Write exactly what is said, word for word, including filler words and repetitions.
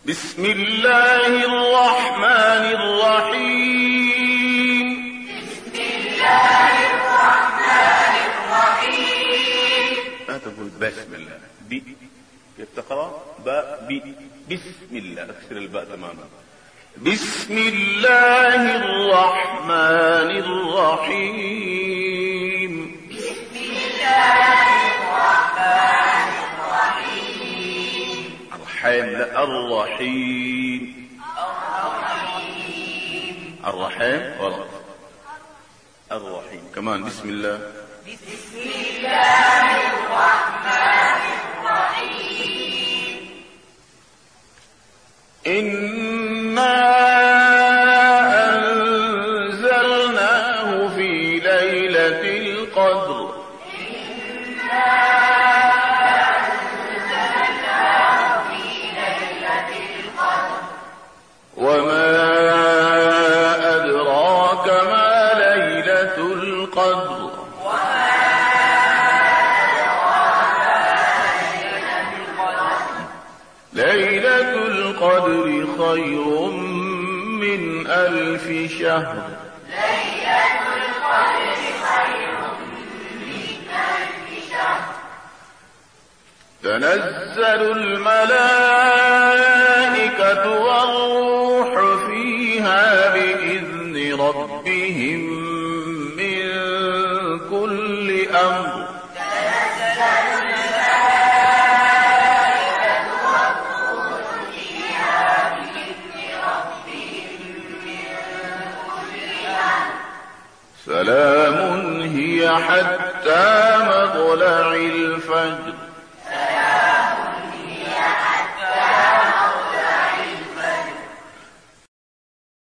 بسم الله الرحمن الرحيم. بسم الله الرحمن الرحيم. لا تقول بسم الله، بي كيف تقرأ؟ باء بي. بسم الله، اكسر الباء تماما. بسم الله الرحمن الرحيم. بسم الله الرحمن الرحيم. الرحيم لا الرحيم. الرحيم. الرحيم غلط. الرحيم كمان. بسم الله. بسم الله الرحمن الرحيم. إنا أنزلناه في ليلة القدر. إنا أنزلناه في ليلة القدر. وما أدراك ما ليلة القدر. وما ليلة القدر خير من ألف شهر. ليلة القدر خير من ألف شهر. تنزل الملائكة والروح فيها بإذن ربهم من كل أمر. تنزل الملائكة والروح فيها بإذن ربهم من كل أمر. سلام هي حتى مطلع الفجر.